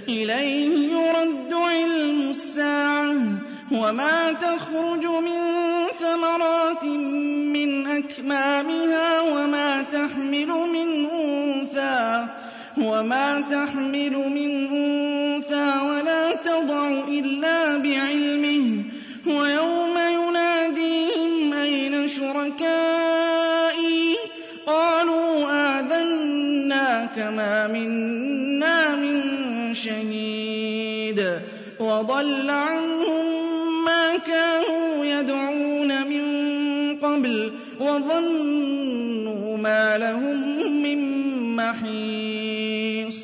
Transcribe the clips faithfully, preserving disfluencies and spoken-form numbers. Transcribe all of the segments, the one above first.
إِلَيْهِ يُرَدُّ عِلْمُ السَّاعَةِ وَمَا تَخْرُجُ مِن ثَمَرَاتٍ مِّنْ أَكْمَامِهَا وَمَا تَحْمِلُ مِنْ أُنثَىٰ وَمَا تَحْمِلُ مِنْ أُنثَىٰ وَلَا تَضَعُ إِلَّا بِعِلْمِهِ وَيَوْمَ يُنَادِيهِمْ أَيْنَ شُرَكَائِي قَالُوا آذَنَّاكَ مَا مِنَّا مِن شَهِيدٍ وَضَلَّ عَنْهُم مَّا كَانُوا يَدْعُونَ مِن قَبْلُ وَظَنُّوا مَا لَهُم مِّن مَّحِيصٍ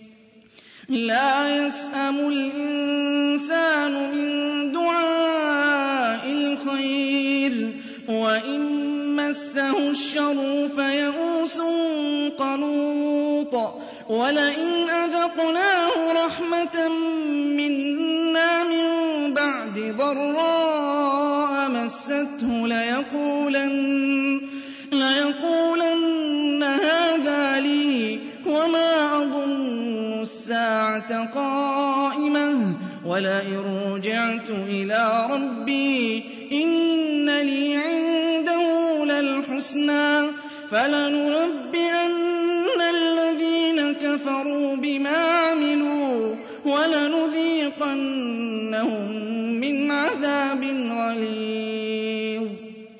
لَّا يَسْأَمُ الْإِنسَانُ مِن دُعَاءِ الْخَيْرِ وَإِن مَّسَّهُ الشَّرُّ فَيَئُوسٌ قَنُوطٌ وَلَئِنْ أَذَقْنَاهُ رَحْمَةً مِّنَّا مِن بَعْدِ ضَرَّاءَ مَسَّتْهُ لَيَقُولَنَّ لَيَقُولَنَّ هَٰذَا لِي وَمَا أَظُنُّ السَّاعَةَ قَائِمَةً وَلَئِن رُّجِعْتُ إِلَىٰ رَبِّي إِنَّ لِي عِندَهُ لَلْحُسْنَىٰ فَلَنُنَبِّئَنَّ الَّذِينَ كَفَرُوا بِمَا عَمِلُوا وَلَنُذِيقَنَّهُم مِّنْ عَذَابٍ غَلِيظٍ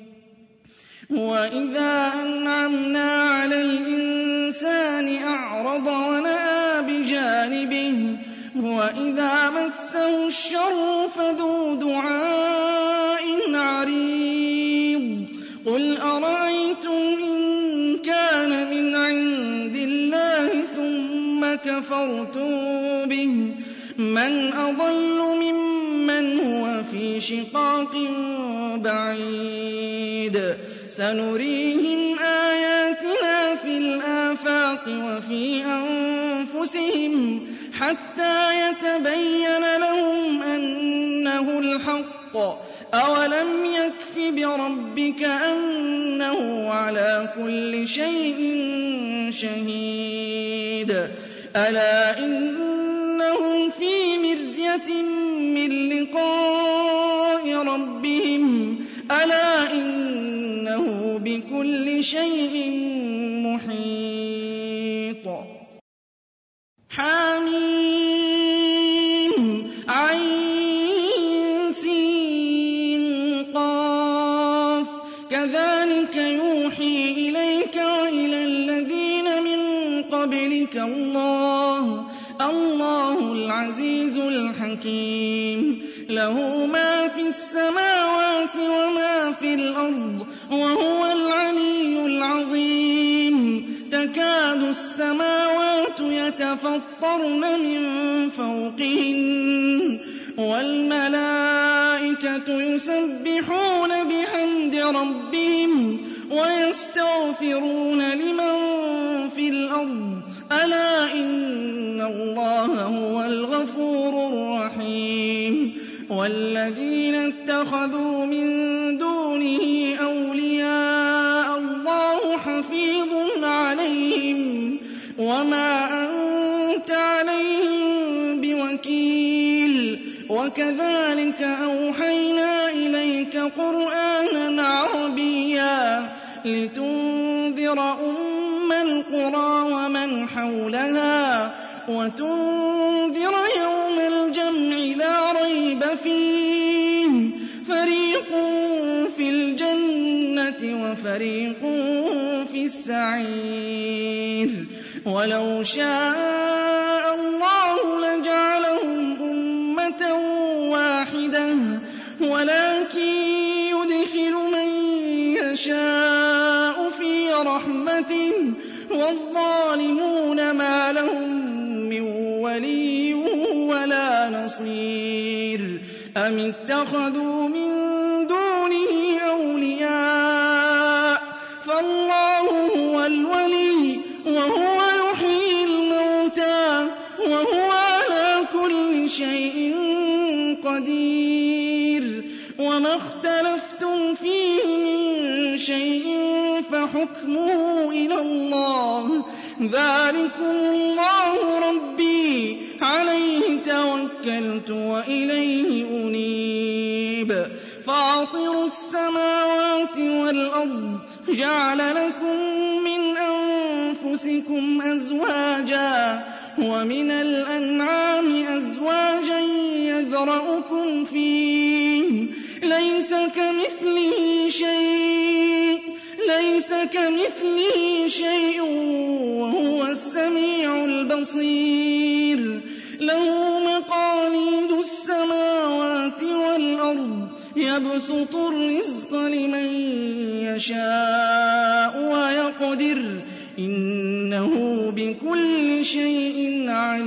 وَإِذَا أَنْعَمْنَا عَلَى الْإِنسَانِ أَعْرَضَ وَنَأَىٰ بِجَانِبِهِ وَإِذَا مَسَّهُ الشَّرُّ فَذُو دُعَاءٍ عَرِيضٍ قُلْ أَرَأَيْتُمْ إِن كَانَ مِنْ عِندِ اللَّهِ ثُمَّ كَفَرْتُم بِهِ مَنْ أَضَلُّ مِمَّنْ هُوَ فِي شِقَاقٍ بَعِيدٍ سَنُرِيهِمْ آيَاتِنَا فِي الْآفَاقِ وَفِي أَنفُسِهِمْ حَتَّىٰ يَتَبَيَّنَ لَهُمْ أَنَّهُ الْحَقُّ أَوَلَمْ يَكْفِ بِرَبِّكَ أَنَّهُ عَلَىٰ كُلِّ شَيْءٍ شَهِيدٌ أَلَا إِنَّهُمْ فِي مِرْيَةٍ مِّن لِّقَاءِ رَبِّهِمْ أَلَا إِنَّهُ بِكُلِّ شَيْءٍ مُّحِيطٌ حم عين سين قاف كذلك يوحي إليك وإلى الذين من قبلك الله الله العزيز الحكيم له ما في السماوات وما في الأرض وهو العلي العظيم تكاد السماوات يتفطرن من فوقهن والملائكة يسبحون بحمد ربهم ويستغفرون لمن في الأرض ألا إن الله هو الغفور الرحيم والذين اتخذوا من دونه أولياء الله حفيظ عليهم وما أنت عليهم بوكيل وكذلك أوحينا إليك قرآنا عربيا لتنذر أم القرى ومن حولها وتنذر يوم الجمع لا ريب فيه فريق في الجنة وفريق في السعير ولو شاء الله لجعلهم أمة واحدة ولكن يدخل من يشاء في رحمته والظالمون ما لهم من ولي ولا نصير أم اتخذوا من دونه أولياء فالله هو الولي وهو يحيي الموتى وهو على كل شيء قدير وما اختلفتم فيه من شيء فحكمه إلى الله ذلكم الله ربي عليه توكلت وإليه أنيب فاطر السماوات والأرض جعل لكم من أنفسكم أزواجا ومن الأنعام أزواجا يذرأكم فيه ليس كمثله شيء ليس كمثله شيء وهو السميع البصير له مقاليد السماوات والأرض يبسط الرزق لمن يشاء ويقدر إنه بكل شيء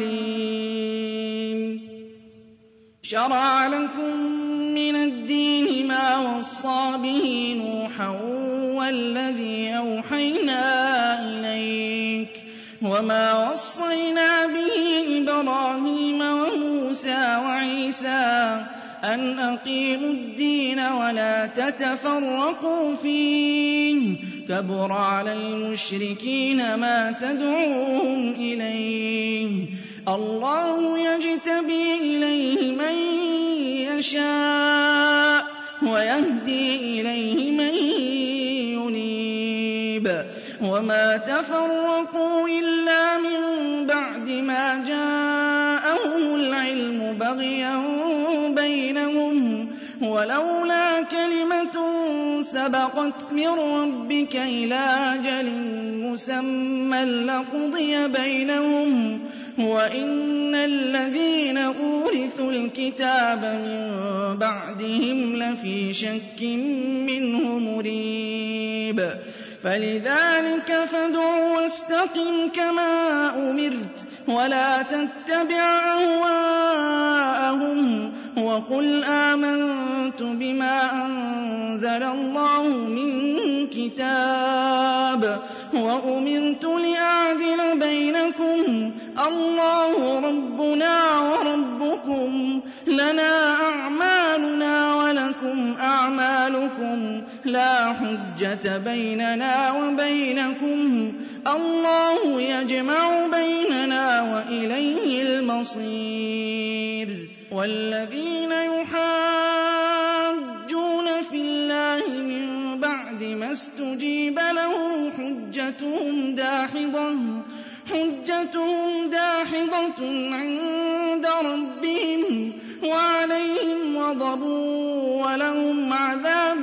عليم شرع لكم من الدين ما وصى به نوحا والذي أوحينا إليك وما وصينا به إبراهيم وموسى وعيسى أن أقيموا الدين ولا تتفرقوا فيه كبر على المشركين ما تدعوهم إليه الله يجتبي إليه من يشاء ويهدي إليه من ينيب وما تفرقوا إلا من بعد ما جاءهم العلم بغيا بينهم ولولا كلمة سبقت من ربك إلى أجل مسمى لقضي بينهم وإن الذين أورثوا الكتاب من بعدهم لفي شك منه مريب فلذلك فادع واستقم كما أمرت ولا تتبع أهواءهم وقل آمنت بما أنزل الله من كتاب وأمرت لأعدل بينكم الله ربنا وربكم لنا أعمالنا ولكم أعمالكم لا حجة بيننا وبينكم الله يجمع بيننا وإليه المصير والذين يحاجون في الله من بعد ما استجيب له حجتهم داحضة حجتهم داحضة عند ربهم وعليهم غضب ولهم عذاب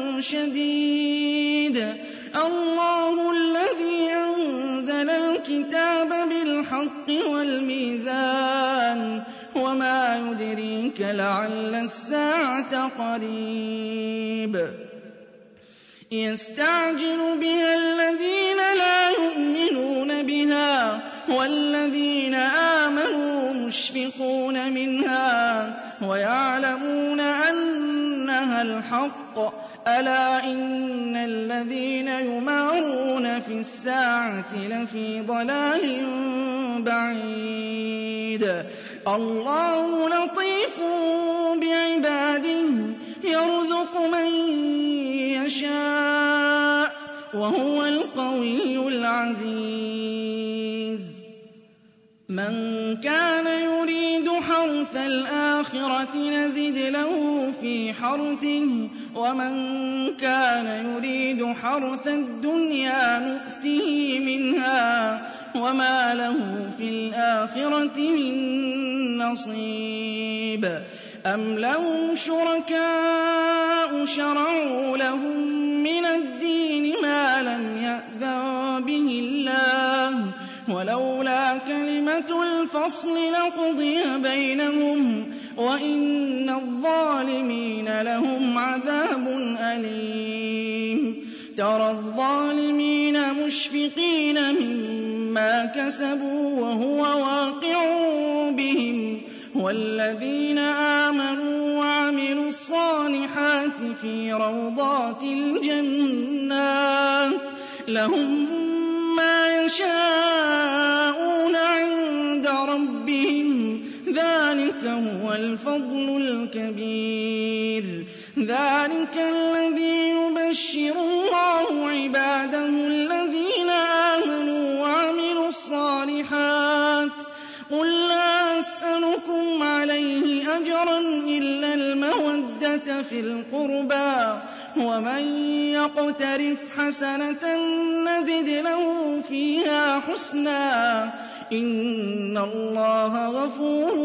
شديد الله الذي أنزل الكتاب بالحق والميزان وما يدريك لعل الساعة قريب يستعجل بها الذين لا يؤمنون بها والذين آمنوا مشفقون منها ويعلمون أنها الحق ألا إن الذين يمارون في الساعة لفي ضلال بعيد الله لطيف بعباده يرزق من يشاء وهو القوي العزيز من كان يريد حرث الآخرة نزد له في حرثه ومن كان يريد حرث الدنيا نؤته منها وما له في الآخرة من نصيب أم لهم شركاء شرعوا لهم من الدين ما لم يأذن به الله ولولا كلمة الفصل لقضي بينهم وإن الظالمين لهم عذاب أليم ترى الظالمين مشفقين مما كسبوا وهو واقع بهم والذين آمنوا وعملوا الصالحات في روضات الجنات لهم ما يشاءون عند ربهم ذلك هو الفضل الكبير ذلك الذي يبشر الله عباده الذين آمنوا وعملوا الصالحات قل لا أسألكم عليه السيئة في القربى ومن يقترف حسنة نزد له فيها حسنا إن الله غفور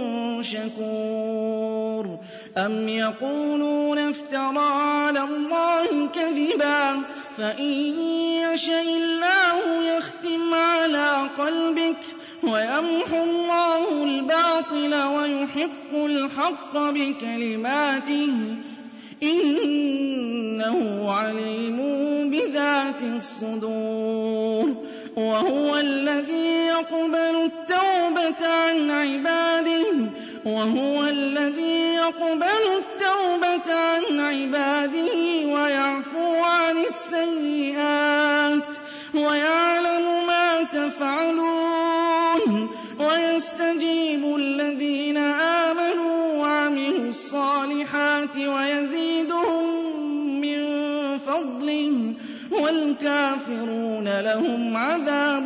شكور أم يقولون افترى على الله كذبا فإن يشاء الله يختم على قلبك ويمحو الله الباطل ويحق الحق بكلماته إنه عليم بذات الصدور وهو الذي يقبل التوبة عن عباده وهو الذي يقبل التوبة عن عباده ويعفو عن السيئات ويعلم ما تفعلون ويستجيب الذين آمنوا وعملوا الصالحات ويزيدهم من فضله والكافرون لهم عذاب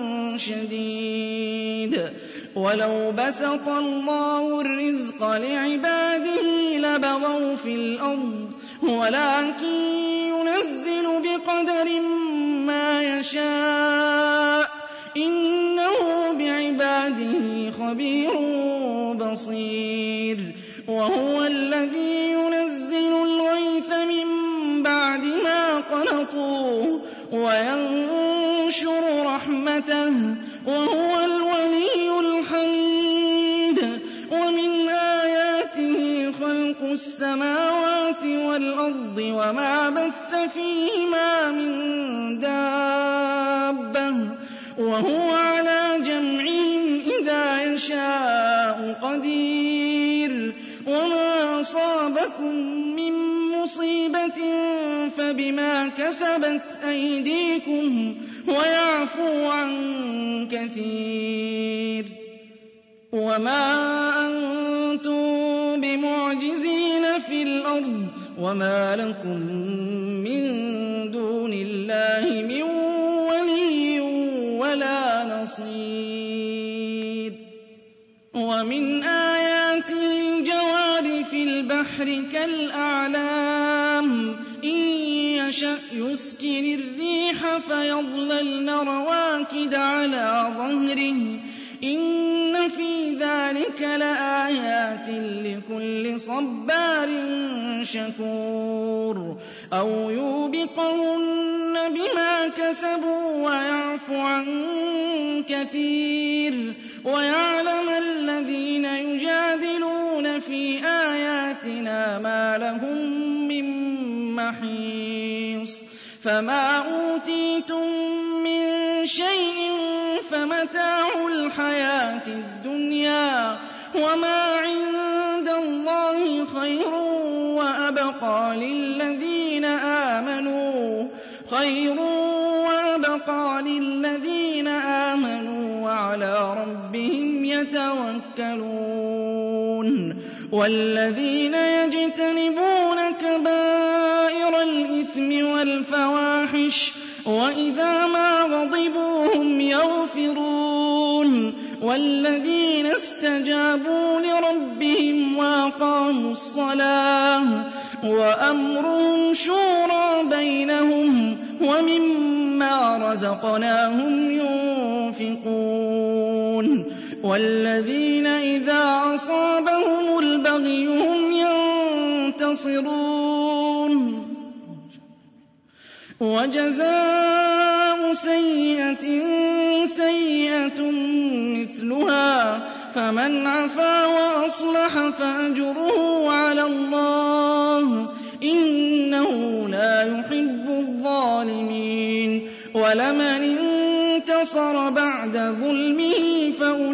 شديد ولو بسط الله الرزق لعباده لبغوا في الأرض ولكن ينزل بقدر ما يشاء إنه بعباده خبير بصير وهو الذي ينزل الغيث من بعد ما قنطوا وينشر رحمته وهو الولي الحميد ومن آياته خلق السماوات والأرض وما بث فيهما من دابة وهو على جمعهم إذا يشاء قدير وما أصابكم من مصيبة فبما كسبت أيديكم ويعفو عن كثير وما أنتم بمعجزين في الأرض وما لكم من دون الله من ولي ولا نصير ومن آياته الجوار في البحر كالأعلام إن يشأ يسكن الريح فيظللن رواكد على ظهره إن في ذلك لآيات لكل صبار شكور أو يوبقهن بما كسبوا ويعفو عن كثير ويعلم الذين يجادلون في آياتنا ما لهم من محيص فما أوتيتم من شيء فمتاع الحياة الدنيا وما عند الله خير وأبقى للذين آمنوا خير وأبقى للذين آمنوا وعلى ربهم يتوكلون والذين يجتنبون كبائر الإثم والفواحش وإذا ما غضبوا هم يغفرون والذين استجابوا لربهم وأقاموا الصلاة وأمرهم شورى بينهم ومما رزقناهم ينفقون والذين إذا أصابهم البغي هم ينتصرون وجزاء سيئة سيئة مثلها فمن عفا وأصلح فأجره على الله إنه لا يحب الظالمين ولمن انتصر بعد ظلمه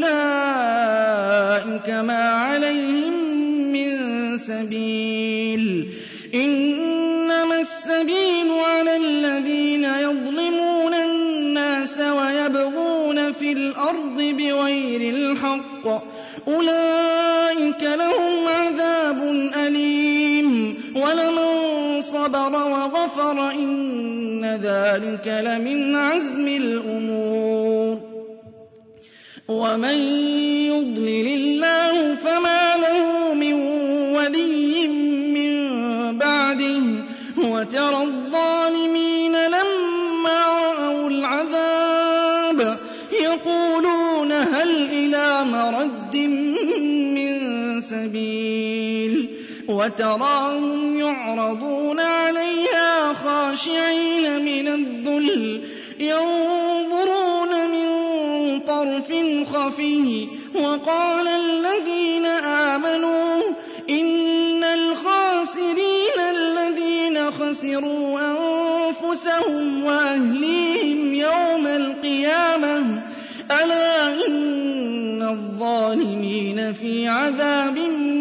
فأولئك ما عليهم من سبيل إنما السبيل على الذين يظلمون الناس ويبغون في الأرض بغير الحق أولئك لهم عذاب أليم ولمن صبر وغفر إن ذلك لمن عزم الأمور ومن يضلل الله فما له من ولي من مَرَدٍّ مِّن سَبِيلٍ وَتَرَاهُمْ يُعْرَضُونَ عَلَيْهَا خَاشِعِينَ مِنَ الذُّلِّ يَنظُرُونَ مِن طَرْفٍ خَفِيٍّ وَقَالَ الَّذِينَ آمَنُوا إِنَّ الْخَاسِرِينَ الَّذِينَ خَسِرُوا أَنفُسَهُمْ وَأَهْلِيهِمْ يَوْمَ الْقِيَامَةِ أَلَا إِنَّ الظَّالِمِينَ فِي عَذَابٍ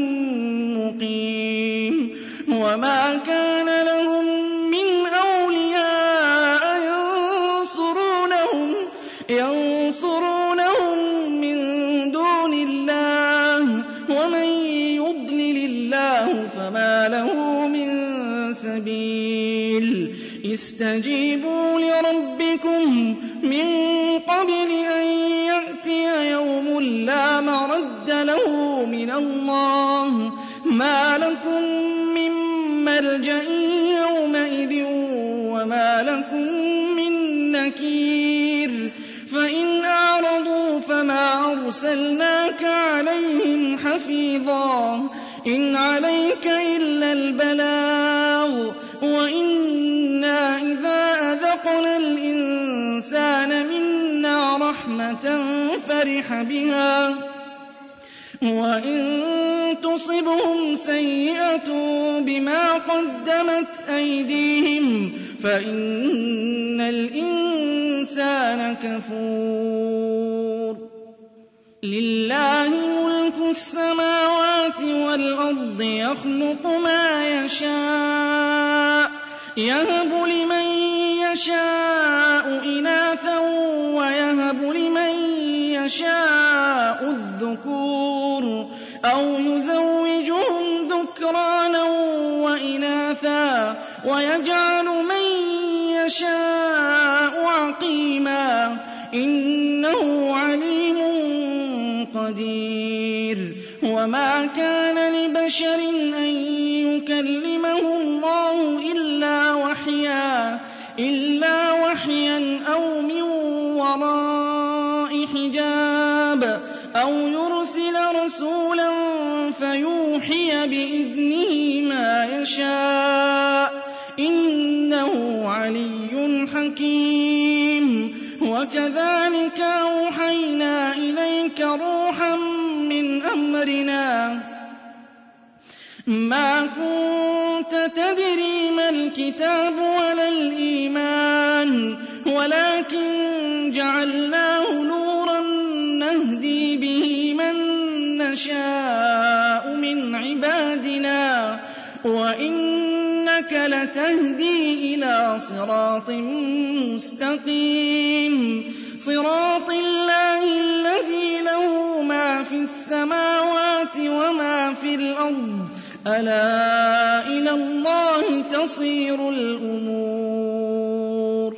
مُّقِيمٍ وَمَا كَانَ لَهُم مِّنْ أَوْلِيَاءَ يَنصُرُونَهُمْ يَنصُرُونَهُم مِّن دُونِ اللَّهِ وَمَن يُضْلِلِ اللَّهُ فَمَا لَهُ مِن سَبِيلٍ اسْتَجِيبُوا لِرَبِّكُم مِّن قَبْلِ أَن يَأْتِيَ يَوْمٌ لَّا مَرَدَّ لَهُ مِنَ اللَّهِ مَا لَكُم مِّن مَّلْجَإٍ يَوْمَئِذٍ وَمَا لَكُم مِّن نَّكِيرٍ فَإِنْ أَعْرَضُوا فَمَا أَرْسَلْنَاكَ عَلَيْهِمْ حَفِيظًا إِنْ عَلَيْكَ إِلَّا الْبَلَاغُ وَإِنَّا إِذَا أَذَقْنَا الْإِنسَانَ مِنَّا رَحْمَةً فَرِحَ بِهَا وَإِن تُصِبْهُمْ سَيِّئَةٌ بِمَا قَدَّمَتْ أَيْدِيهِمْ فَإِنَّ الْإِنسَانَ كَفُورٌ لِلَّهِ مُلْكُ السَّمَاوَاتِ وَالْأَرْضِ يَخْلُقُ مَا يَشَاءُ يَهَبُ لِمَن يَشَاءُ إِنَاثًا وَيَهَبُ لِمَن يَشَاءُ الذُّكُورَ أَوْ يُزَوِّجُهُمْ ذُكْرَانًا وَإِنَاثًا وَيَجْعَلُ مَن يَشَاءُ عَقِيمًا إِنَّهُ عَلِيمٌ قَدِيرٌ وَمَا كَانَ لِبَشَرٍ أَن يُكَلِّمَهُ اللَّهُ إِلَّا وَحْيًا إِلَّا وَحْيًا أَوْ مِن وَرَاءِ حِجَابٍ أَوْ يُرْسِلَ رَسُولًا فَيُوحِيَ بِإِذْنِهِ مَا يَشَاءُ إِنَّهُ عَلِيٌّ حَكِيمٌ وَكَذَٰلِكَ أَوْحَيْنَا إِلَيْكَ رُوحًا مِّنْ أَمْرِنَا مَا كُنتَ تَدْرِي مَا الْكِتَابُ وَلَا الْإِيمَانُ وَلَٰكِن جَعَلْنَاهُ نُورًا نَّهْدِي بِهِ مَن نَّشَاءُ مِنْ عِبَادِنَا وَإِنَّكَ لَتَهْدِي إِلَىٰ صِرَاطٍ مُّسْتَقِيمٍ صِرَاطِ اللَّهِ الَّذِي لَهُ مَا فِي السَّمَاوَاتِ وَمَا فِي الْأَرْضِ أَلَا إِلَى اللَّهِ تَصِيرُ الْأُمُورُ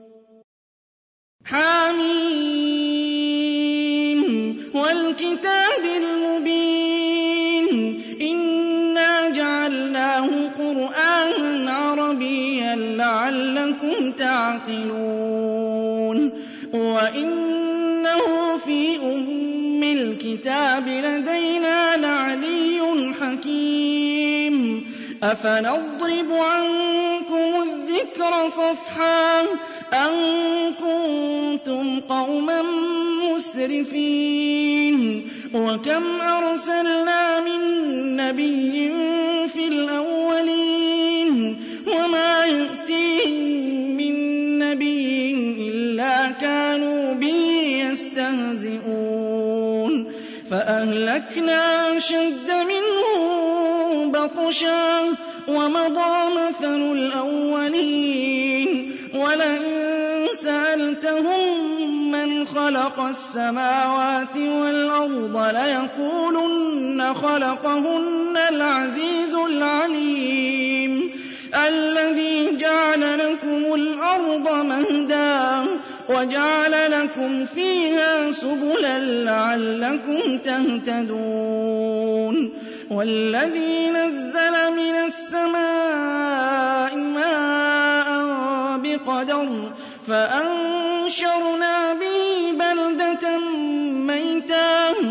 حَمِيمٌ وَالْكِتَابِ الْمُبِينِ إِنَّا جَعَلْنَاهُ قُرْآنًا عَرَبِيًّا لَّعَلَّكُمْ تَعْقِلُونَ وَإِنَّهُ فِي أُمِّ الْكِتَابِ لَدَيْنَا لَعَلِيٌّ حَكِيمٌ أَفَنَضْرِبُ عَنكُمُ الذِّكْرَ صَفْحًا أَن كُنتُمْ قَوْمًا مُّسْرِفِينَ وَكَمْ أَرْسَلْنَا مِن نَّبِيٍّ فِي الْأَوَّلِينَ وَمَا يَأْتِيهِم مِّن نَّبِيٍّ إِلَّا كَانُوا بِهِ يَسْتَهْزِئُونَ فَأَهْلَكْنَا أَشَدَّ مِنْهُم بَطْشًا وَمَضَىٰ مَثَلُ الْأَوَّلِينَ وَلَئِن سَأَلْتَهُم مَّنْ خَلَقَ السَّمَاوَاتِ وَالْأَرْضَ لَيَقُولُنَّ خَلَقَهُنَّ الْعَزِيزُ الْعَلِيمُ الَّذِي جَعَلَ لَكُمُ الْأَرْضَ مَهْدًا وَجَعَلَ لَكُمْ فِيهَا سُبُلًا لَّعَلَّكُمْ تَهْتَدُونَ وَالَّذِي نَزَّلَ مِنَ السَّمَاءِ مَاءً بِقَدَرٍ فَأَنشَرْنَا بِهِ بَلْدَةً مَّيْتًا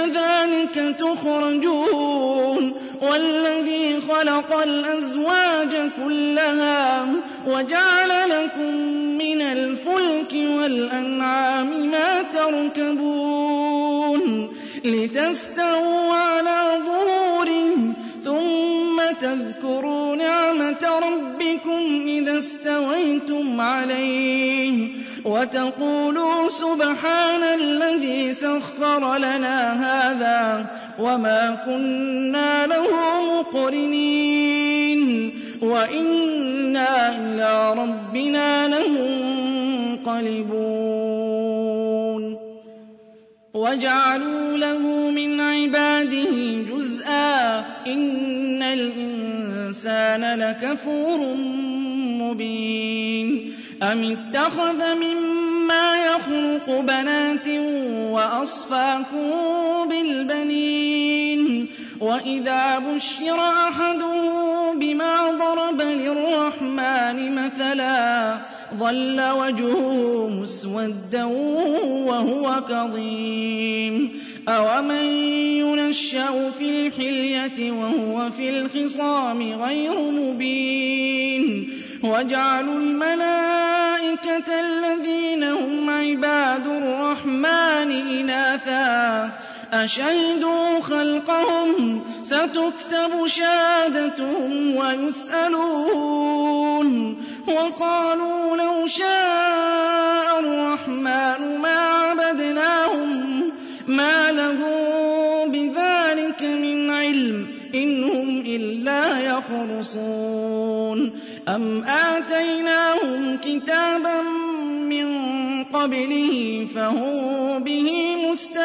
كَذَٰلِكَ تُخْرَجُونَ وَالَّذِي خَلَقَ الْأَزْوَاجَ كُلَّهَا وَجَعَلَ لَكُم مِّنَ الْفُلْكِ وَالْأَنْعَامِ مَا تَرْكَبُونَ لِتَسْتَوُوا عَلَىٰ ظُهُورِهِ ثُمَّ تَذْكُرُوا نِعْمَةَ رَبِّكُمْ إِذَا اسْتَوَيْتُمْ عَلَيْهِ وَتَقُولُوا سُبْحَانَ الَّذِي سَخَّرَ لَنَا هَٰذَا وَمَا كُنَّا لَهُ مُقْرِنِينَ وَإِنَّا إِلَىٰ رَبِّنَا لَمُنقَلِبُونَ وَجَعَلُوا لَهُ مِنْ عِبَادِهِ جُزْءًا إِنَّ الْإِنسَانَ لَكَفُورٌ مُّبِينٌ أَمِ اتَّخَذَ مِمَّا يَخْلُقُ بَنَاتٍ وَأَصْفَاكُم بِالْبَنِينَ وَإِذَا بُشِّرَ أَحَدُهُم بِمَا ضَرَبَ لِلرَّحْمَٰنِ مَثَلًا ظَلَّ وَجْهُهُ مُسْوَدًّا وَهُوَ كَظِيمٌ أَوَمَن يُنَشَّأُ فِي الْحِلْيَةِ وَهُوَ فِي الْخِصَامِ غَيْرُ مُبِينٍ وَجَعَلُوا الْمَلَائِكَةَ الَّذِينَ هُمْ عِبَادُ الرَّحْمَٰنِ إِنَاثًا أَشَهِدُوا خَلْقَهُمْ سَتُكْتَبُ شَهَادَتُهُمْ وَيُسْأَلُونَ وَقَالُوا لَوْ شَاءَ الرَّحْمَٰنُ مَا عَبَدْنَاهُم مَّا لَهُم بِذَٰلِكَ مِنْ عِلْمٍ إِنْ هُمْ إِلَّا يَخْرُصُونَ أَمْ آتَيْنَاهُمْ كِتَابًا مِّن قَبْلِهِ فَهُم بِهِ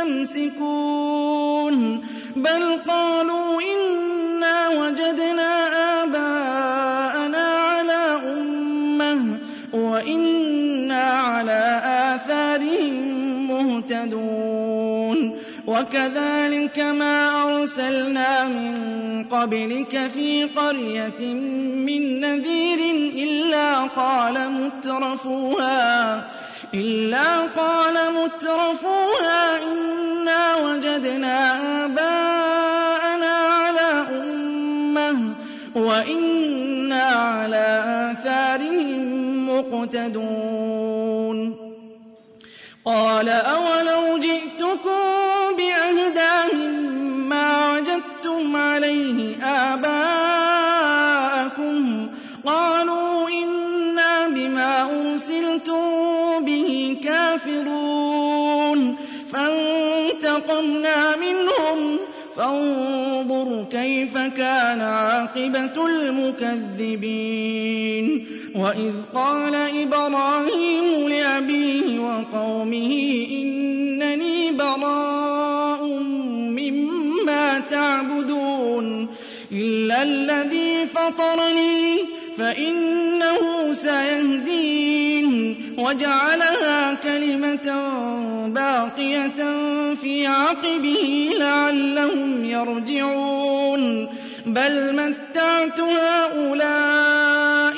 مُسْتَمْسِكُونَ بَلْ قَالُوا إِنَّا وَجَدْنَا آبَاءَنَا عَلَىٰ أُمَّةٍ وَإِنَّا عَلَىٰ آثَارِهِم مُّهْتَدُونَ وَكَذَٰلِكَ مَا أَرْسَلْنَا مِن قَبْلِكَ فِي قَرْيَةٍ مِّن نَّذِيرٍ إِلَّا قَالَ مُتْرَفُوهَا إِلَّا قَالَ مُتْرَفُوهَا إِنَّا وَجَدْنَا آبَاءَنَا عَلَىٰ أُمَّةٍ وَإِنَّا عَلَىٰ آثَارِهِم مُّقْتَدُونَ قَالَ أَوَلَوْ جِئْتُكُم بِأَهْدَىٰ مِمَّا وَجَدتُّمْ عَلَيْهِ آبَاءَكُمْ قَالُوا إِنَّا بِمَا أُرْسِلْتُم بِهِ كَافِرُونَ فَانتَقَمْنَا مِنْهُمْ فَانظُرْ كَيْفَ كَانَ عَاقِبَةُ الْمُكَذِّبِينَ وَإِذْ قَالَ إِبْرَاهِيمُ لِأَبِيهِ وَقَوْمِهِ إِنَّنِي بَرَاءٌ مِّمَّا تَعْبُدُونَ إِلَّا الَّذِي فَطَرَنِي فَإِنَّهُ سَيَهْدِينِ وَجَعَلَهَا كَلِمَةً بَاقِيَةً فِي عَقِبِهِ لَعَلَّهُمْ يَرْجِعُونَ بَلْ مَتَّعْتُ هَٰؤُلَاءِ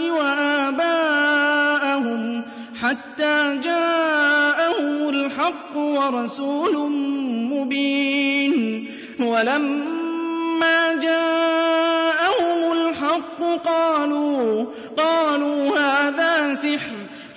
وَآبَاءَهُمْ حَتَّىٰ جَاءَهُمُ الْحَقُّ وَرَسُولٌ مُّبِينٌ وَلَمَّا جَاءَهُمُ الْحَقُّ قَالُوا قَالُوا هَٰذَا سِحْرٌ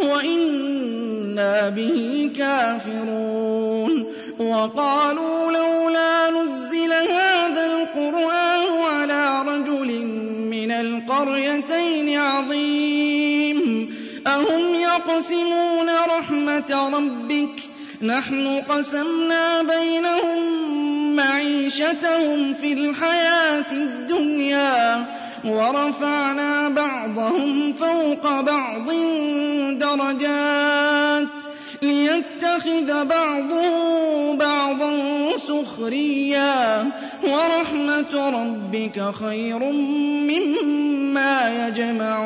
وَإِنَّا بِهِ كَافِرُونَ وَقَالُوا لَوْلَا نُزِّلَ هَٰذَا الْقُرْآنُ عَلَىٰ رَجُلٍ مِّنَ الْقَرْيَتَيْنِ عَظِيمٍ أَهُمْ يَقْسِمُونَ رَحْمَةَ رَبِّكَ نَحْنُ قَسَمْنَا بَيْنَهُم مَّعِيشَتَهُمْ فِي الْحَيَاةِ الدُّنْيَا وَرَفَعْنَا بَعْضَهُمْ فَوْقَ بَعْضٍ دَرَجَاتٍ لِّيَتَّخِذَ بَعْضُهُم بَعْضًا سُخْرِيًّا وَرَحْمَةُ رَبِّكَ خَيْرٌ مِّمَّا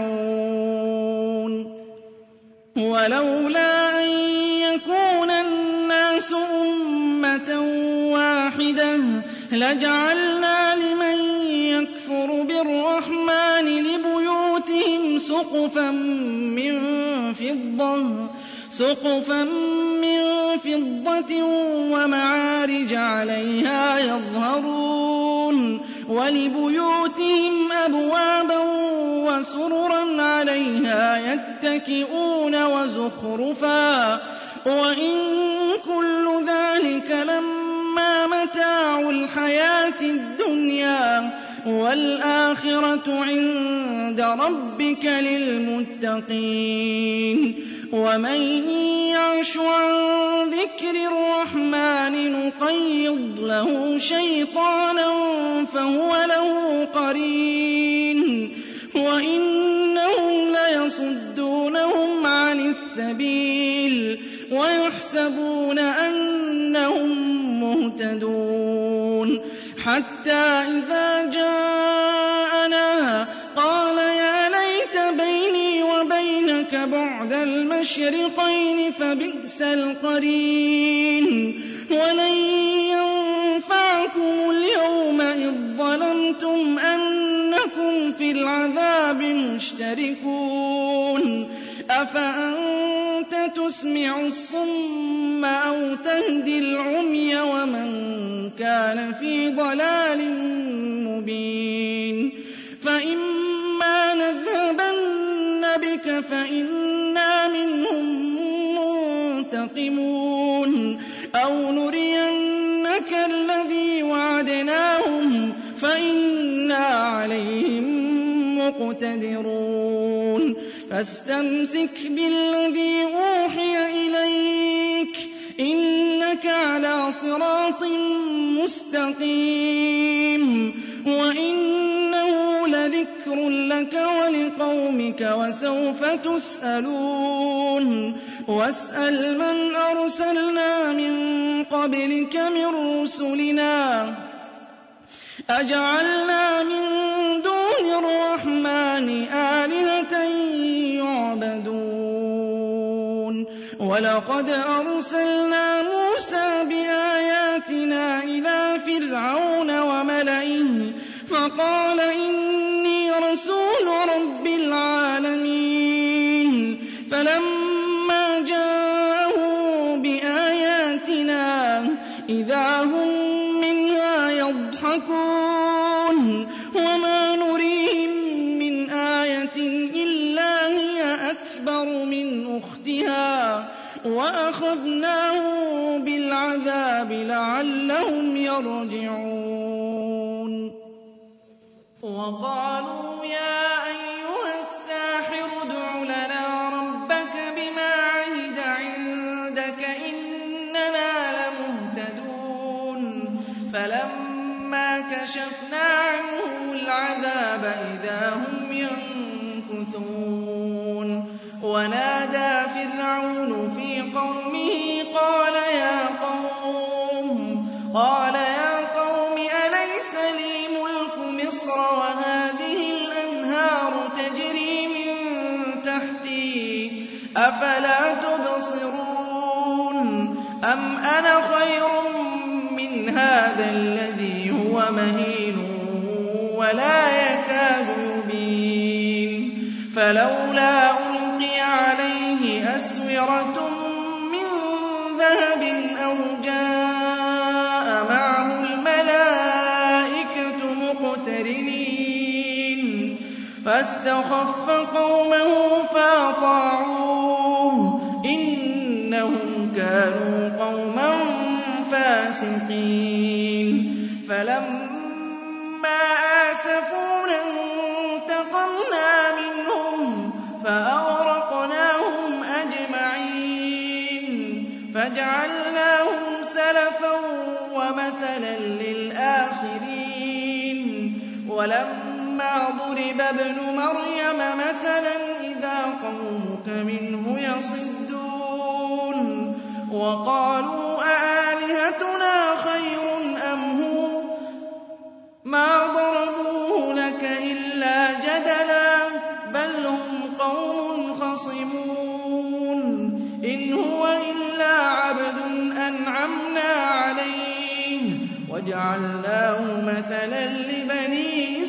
يَجْمَعُونَ وَلَوْلَا أَن يَكُونَ النَّاسُ أُمَّةً وَاحِدَةً لَّجَعَلْنَا لِمَن يَكْفُرُ بِالرَّحْمَٰنِ لِبُيُوتِهِمْ سُقُفًا مِّن فِضَّةٍ سُقُفًا مِّن فِضَّةٍ وَمَعَارِجَ عَلَيْهَا يَظْهَرُونَ وَلِبُيُوتِهِمْ أَبْوَابًا وَسُرُرًا عَلَيْهَا يَتَّكِئُونَ وَزُخْرُفًا ۚ وَإِن كُلُّ ذَٰلِكَ لَمَّا مَتَاعُ الْحَيَاةِ الدُّنْيَا ۖ وَالْآخِرَةُ عِندَ رَبِّكَ لِلْمُتَّقِينَ. وَمَن يَعْشُ عَن ذِكْرِ الرَّحْمَٰنِ نُقَيِّضْ لَهُ شَيْطَانًا فَهُوَ لَهُ قَرِينٌ وَإِنَّهُمْ لَيَصُدُّونَهُمْ عَنِ السَّبِيلِ وَيَحْسَبُونَ أَنَّهُم مُّهْتَدُونَ حَتَّىٰ إِذَا جَاءَنَا قَالَ يَا لَيْتَ بَيْنِي وَبَيْنَكَ بُعْدَ الْمَشْرِقَيْنِ فَبِئْسَ الْقَرِينُ وَلَن يَنفَعَكُمُ الْيَوْمَ إِذ ظَّلَمْتُمْ أَنَّكُمْ فِي الْعَذَابِ مُشْتَرِكُونَ أَفَأَنتَ تُسْمِعُ الصُّمَّ أَوْ تَهْدِي الْعُمْيَ وَمَن كَانَ فِي ضَلَالٍ مُّبِينٍ فَإِمَّا نَذْهَبَنَّ بِكَ فَإِنَّا مِنْهُم مُّنتَقِمُونَ أَوْ نُرِيَنَّكَ الَّذِي وَعَدْنَاهُمْ فَإِنَّا عَلَيْهِم مُّقْتَدِرُونَ فَاسْتَمْسِكْ بِالَّذِي أُوحِيَ إِلَيْكَ ۖ إِنَّكَ عَلَىٰ صِرَاطٍ مُّسْتَقِيمٍ وَإِنَّهُ لَذِكْرٌ لَّكَ وَلِقَوْمِكَ وَسَوْفَ تُسْأَلُونَ وَاسْأَلْ مَنْ أَرْسَلْنَا مِن قَبْلِكَ مِن رُّسُلِنَا أَجَعَلْنَا مِن دُونِ الرَّحْمَٰنِ آلِهَةً يُعْبَدُونَ وَلَقَدْ أَرْسَلْنَا مُوسَىٰ بِآيَاتِنَا إِلَىٰ فِرْعَوْنَ وَمَلَئِهِ فَقَالَ إِنِّي رَسُولُ رَبِّ الْعَالَمِينَ فَلَمَّا جَاءَهُم بِآيَاتِنَا إِذَا هُم مِّنْهَا يَضْحَكُونَ وَمَا نُرِيهِم مِّنْ آيَةٍ إِلَّا هِيَ أَكْبَرُ مِنْ أُخْتِهَا وَأَخَذْنَاهُم بِالْعَذَابِ لَعَلَّهُمْ يَرْجِعُونَ وَقَالُوا يَا أَيُّهَ السَّاحِرُ ادْعُ لَنَا رَبَّكَ بِمَا عَهِدَ عِندَكَ إِنَّنَا لَمُهْتَدُونَ فَلَمَّا كَشَفْنَا عَنْهُمُ الْعَذَابَ إِذَا هُمْ يَنكُثُونَ وَنَادَىٰ فِرْعَوْنُ فِي قَوْمِهِ قَالَ يَا قَوْمِ قَالَ يَا قَوْمِ أَلَيْسَ لِي مُلْكُ مِصْرَ وَهَٰذِهِ الْأَنْهَارُ تَجْرِي مِن تَحْتِي أَفَلَا تُبْصِرُونَ أَمْ أَنَا خَيْرٌ مِّنْ هَٰذَا الَّذِي هُوَ مَهِينٌ وَلَا يَكَادُ يُبِينُ فَلَوْلَا أُلْقِيَ عَلَيْهِ أَسْوِرَةٌ مِّن ذَهَبٍ أَوْ جَاءَ مَعَهُ الْمَلَائِكَةُ مُقْتَرِنِينَ فَاسْتَخَفَّ قَوْمَهُ فَأَطَاعُوهُ إِنَّهُمْ كَانُوا قَوْمًا فَاسِقِينَ فَلَمَّا آسَفُونَا انتَقَمْنَا مِنْهُمْ فَأَغْرَقْنَاهُمْ أَجْمَعِينَ فَجَعَلْنَاهُمْ سَلَفًا وَمَثَلًا لِّلْآخِرِينَ وَلَمَّا ضُرِبَ ابْنُ مَرْيَمَ مَثَلًا إِذَا قَوْمُكَ مِنْهُ يَصِدُّونَ وَقَالُوا أَآلِهَتُنَا خَيْرٌ أَمْ هُوَ مَا ضَرَبُوهُ لَكَ إِلَّا جَدَلًا بَلْ هُمْ قَوْمٌ خَصِمُونَ إِنْ هُوَ إِلَّا عَبْدٌ أَنْعَمْنَا عَلَيْهِ وَجَعَلْنَاهُ مَثَلًا لِّبَنِي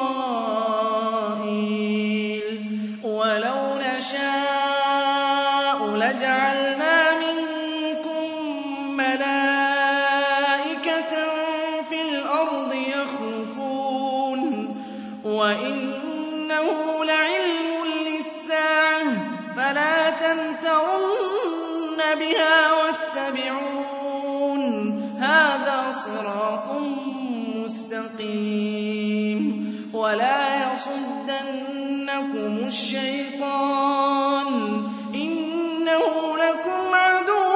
إِسْرَائِيلَ وَلَوْ نَشَاءُ لَجَعَلْنَا مِنكُم وَإِنَّهُ لَعِلْمٌ لِّلسَّاعَةِ فَلَا تَمْتَرُنَّ بِهَا وَاتَّبِعُونِ هَٰذَا صِرَاطٌ مُّسْتَقِيمٌ وَلَا يَصُدَّنَّكُمُ الشَّيْطَانُ ۖ إِنَّهُ لَكُمْ عَدُوٌّ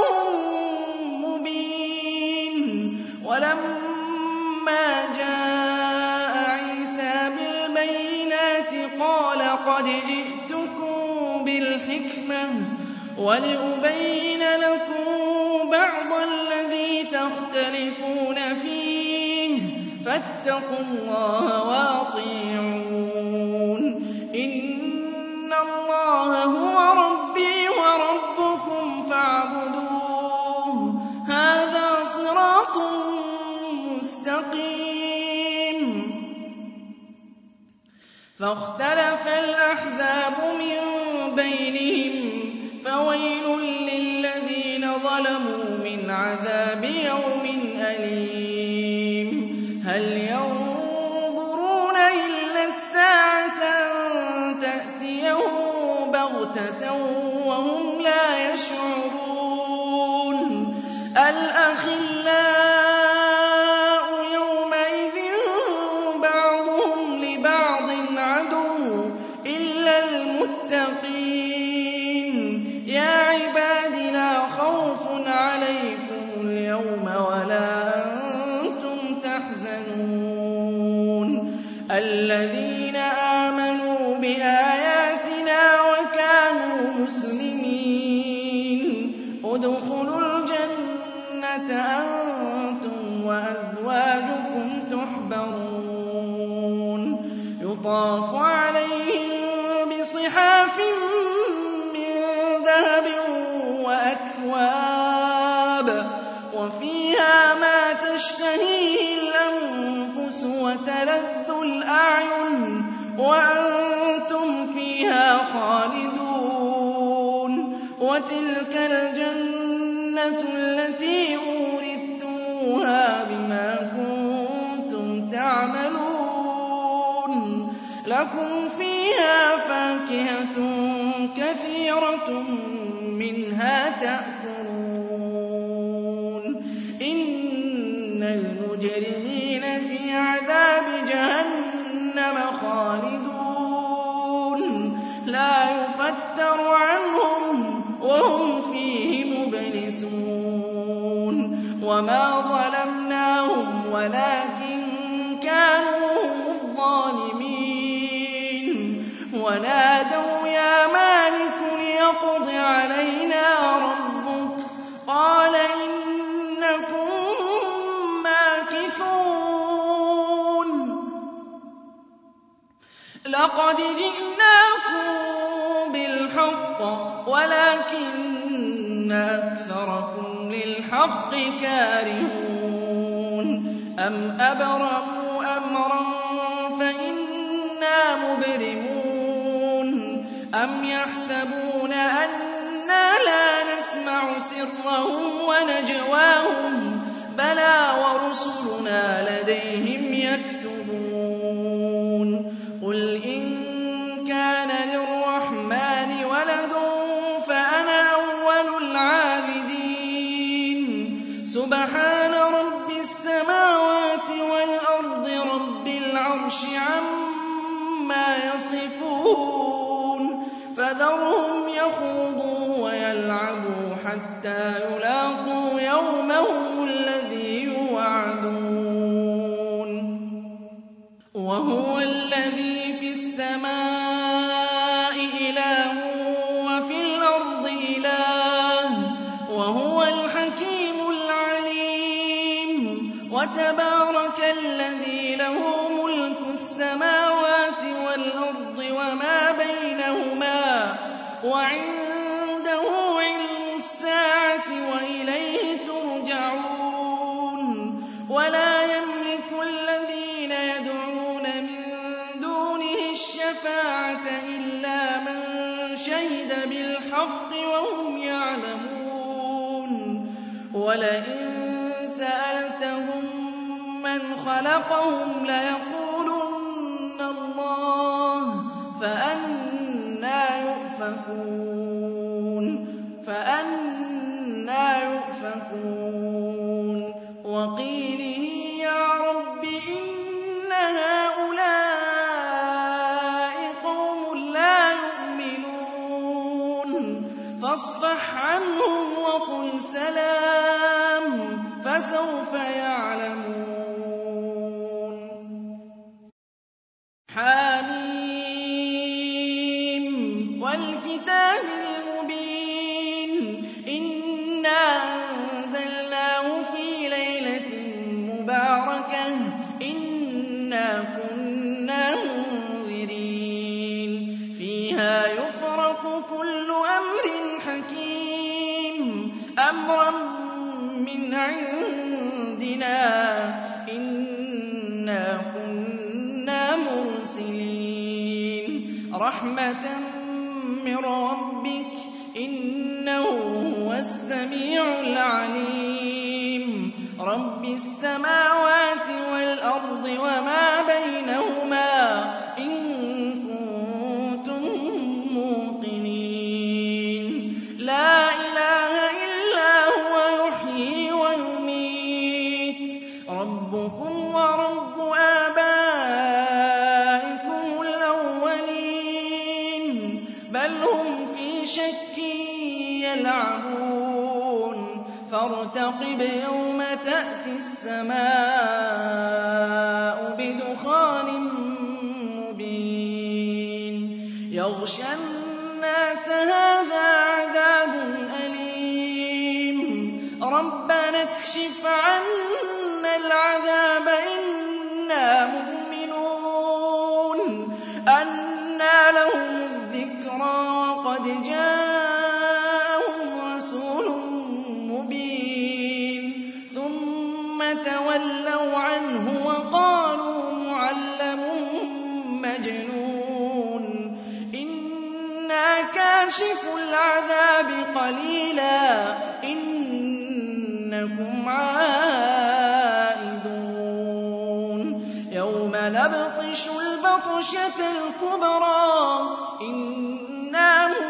مُّبِينٌ وَلَمَّا جَاءَ عِيسَىٰ بِالْبَيِّنَاتِ قَالَ قَدْ جِئْتُكُم بِالْحِكْمَةِ وَلِأُبَيِّنَ لَكُم بَعْضَ الَّذِي تَخْتَلِفُونَ فِيهِ فَاتَّقُوا اللَّهَ وَأَطِيعُونِ إِنَّ اللَّهَ هُوَ رَبِّي وَرَبُّكُمْ فَاعْبُدُوهُ هَٰذَا صِرَاطٌ مُّسْتَقِيمٌ فَاخْتَلَفَ الْأَحْزَابُ مِن بَيْنِهِمْ فَوَيْلٌ لِّلَّذِينَ ظَلَمُوا مِنْ عَذَابِ يَوْمٍ أَلِيمٍ هَلْ يَنظُرُونَ إِلَّا السَّاعَةَ أَن تَأْتِيَهُم بَغْتَةً وَهُمْ لَا يَشْعُرُونَ الْأَخِلَّاءُ يَوْمَئِذٍ بَعْضُهُمْ لِبَعْضٍ عَدُوٌّ إِلَّا الْمُتَّقِينَ يَا عِبَادِ لَا خَوْفٌ عَلَيْكُمُ الْيَوْمَ وَلَا أَنتُمْ تَحْزَنُونَ الَّذِينَ آمَنُوا بِآيَاتِنَا وَكَانُوا مُسْلِمِينَ ادْخُلُوا الْجَنَّةَ أَنتُمْ وَأَزْوَاجُكُمْ تُحْبَرُونَ يُطَافُ عَلَيْهِم بِصِحَافٍ مِّن ذَهَبٍ وَأَكْوَابٍ وَفِيهَا مَا تَشْتَهِيهِ الْأَنفُسُ وَتَلَذُّ الْأَعْيُنُ وَأَنتُمْ فِيهَا خَالِدُونَ وَتِلْكَ الْجَنَّةُ الَّتِي أُورِثْتُمُوهَا بِمَا كُنتُمْ تَعْمَلُونَ لَكُمْ فِيهَا فَاكِهَةٌ كَثِيرَةٌ مِّنْهَا تَأْكُلُونَ إِنَّ الْمُجْرِمِينَ فِي عَذَابِ جَهَنَّمَ خَالِدُونَ لَا يُفَتَّرُ عَنْهُمْ وَهُمْ فِيهِ مُبْلِسُونَ وَمَا ظَلَمْنَاهُمْ وَلَٰكِن كَانُوا هُمُ الظَّالِمِينَ وَنَادَوْا يَا مَالِكُ لِيَقْضِ عَلَيْنَا رَبُّكَ قَالَ إِنَّكُم مَّاكِثُونَ لَقَدْ جِئْنَاكُم بِالْحَقِّ وَلَٰكِنَّ أَكْثَرَكُمْ لِلْحَقِّ كَارِهُونَ أَمْ أَبْرَمُوا أَمْرًا فَإِنَّا مُبْرِمُونَ أَمْ يَحْسَبُونَ أَنَّا لَا نَسْمَعُ سِرَّهُمْ وَنَجْوَاهُم بَلَىٰ وَرُسُلُنَا لَدَيْهِمْ يَكْتُبُونَ قُلْ إِن كَانَ لِلرَّحْمَٰنِ وَلَدٌ فَأَنَا أَوَّلُ الْعَابِدِينَ سُبْحَانَ رَبِّ السَّمَاوَاتِ وَالْأَرْضِ رَبِّ الْعَرْشِ عَمَّا يَصِفُونَ فَذَرْهُمْ يَخُوضُوا وَيَلْعَبُوا حَتَّىٰ يُلَاقُوا يَوْمَهُمُ الَّذِي يُوعَدُونَ وَهُوَ الَّذِي فِي السَّمَاءِ إِلَٰهٌ وَفِي الْأَرْضِ إِلَٰهٌ وَهُوَ الْحَكِيمُ الْعَلِيمُ وَتَبَارَكَ الَّذِي لَهُ مُلْكُ السَّمَاوَاتِ وَالْأَرْضِ وَمَا بَيْنَهُمَا وَعِندَهُ عِلْمُ السَّاعَةِ وَإِلَيْهِ تُرْجَعُونَ وَلَا يَمْلِكُ الَّذِينَ يَدْعُونَ مِن دُونِهِ الشَّفَاعَةَ إِلَّا مَن شَهِدَ بِالْحَقِّ وَهُمْ يَعْلَمُونَ وَلَئِن سَأَلْتَهُم مَّنْ خَلَقَهُمْ لَيَقُولُنَّ اللَّهُ فأنى يؤفكون فأنى يؤفكون وقيله يا رب إن هؤلاء قوم لا يؤمنون فاصفح عنهم وقل سلام فسوف يعلمون حميم والكتاب المبين إنا أنزلناه في ليلة مباركة إنا كنا منذرين فيها يفرق كل أمر حكيم أمرا من عندنا إنا كنا مرسلين رحمة من ربك إنه هو السميع العليم رب السماوات والأرض وما بينهما إن كنتم موقنين لا إله إلا هو يحيي ويميت ربكم ورب آبائكم الأولين بل هم في شك يلعبون فارتقب يوم تأتي السماء بدخان مبين يغشى الناس هذا عذاب أليم ربنا اكشف عنا العذاب إنا مؤمنون أنى لهم الذكرى وقد جاءهم رسول مبين ثم تولوا عنه وقالوا معلم مجنون إنا كاشف العذاب قليلا إنكم عائدون يوم نبطش البطشة الكبرى إنا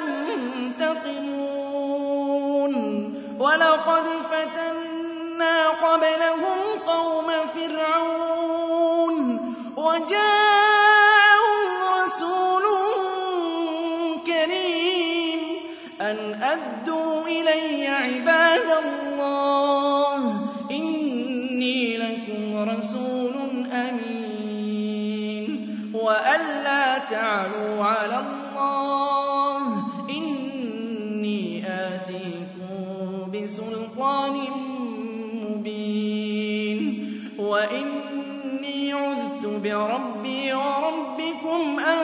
منتقمون ولقد فتنا قبلهم قوم فرعون وجاءهم رسول كريم أن أدوا إلي عباد الله إني لكم رسول أمين وألا تعلوا على الله إني آتيكم بسلطان مبين وإني عذت بربي وربكم أن